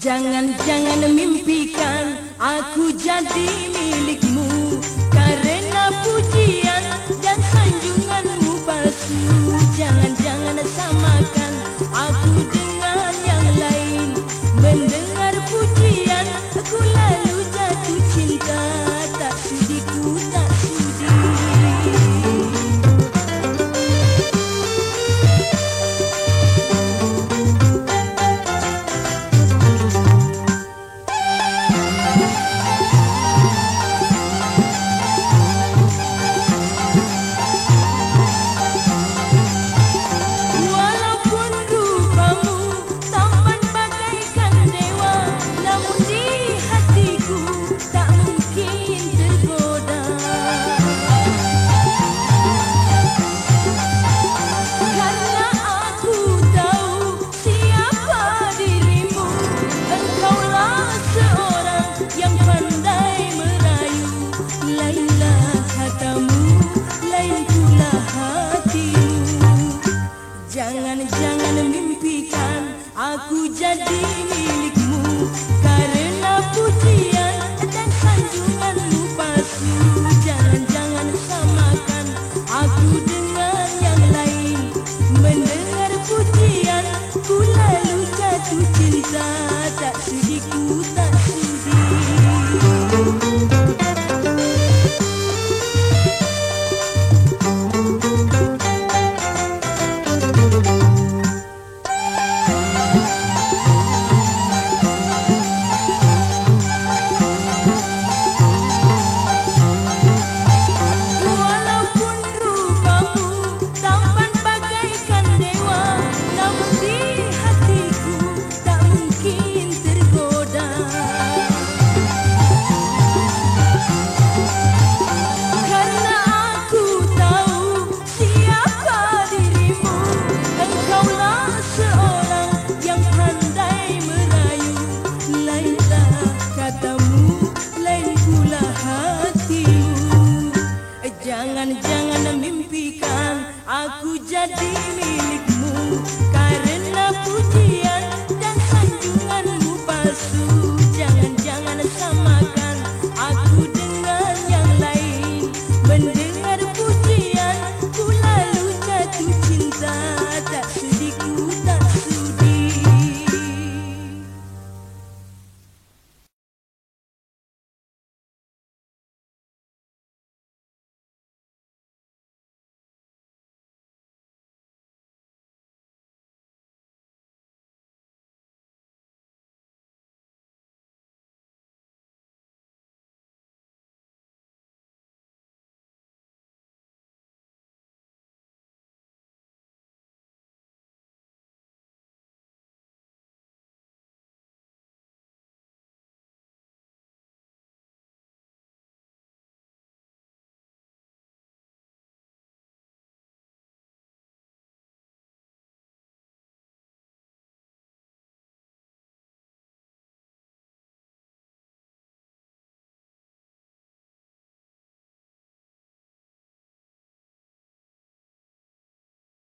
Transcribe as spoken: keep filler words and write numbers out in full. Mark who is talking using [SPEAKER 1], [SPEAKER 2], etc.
[SPEAKER 1] Jangan-jangan mimpikan aku jadi milikmu, karena pujian dan sanjunganmu palsu. Jangan-jangan samakan aku dengan yang lain. Mendengar pujian aku lalu jatuh cinta. Tak sudi ku, tak sudi. Jangan-jangan mimpikan aku jadi milikmu, karena pujian dan sanjunganmu palsu. Jangan-jangan samakan aku dengan yang lain. Mendengar pujian ku lalu jatuh cinta. Tak sudi ku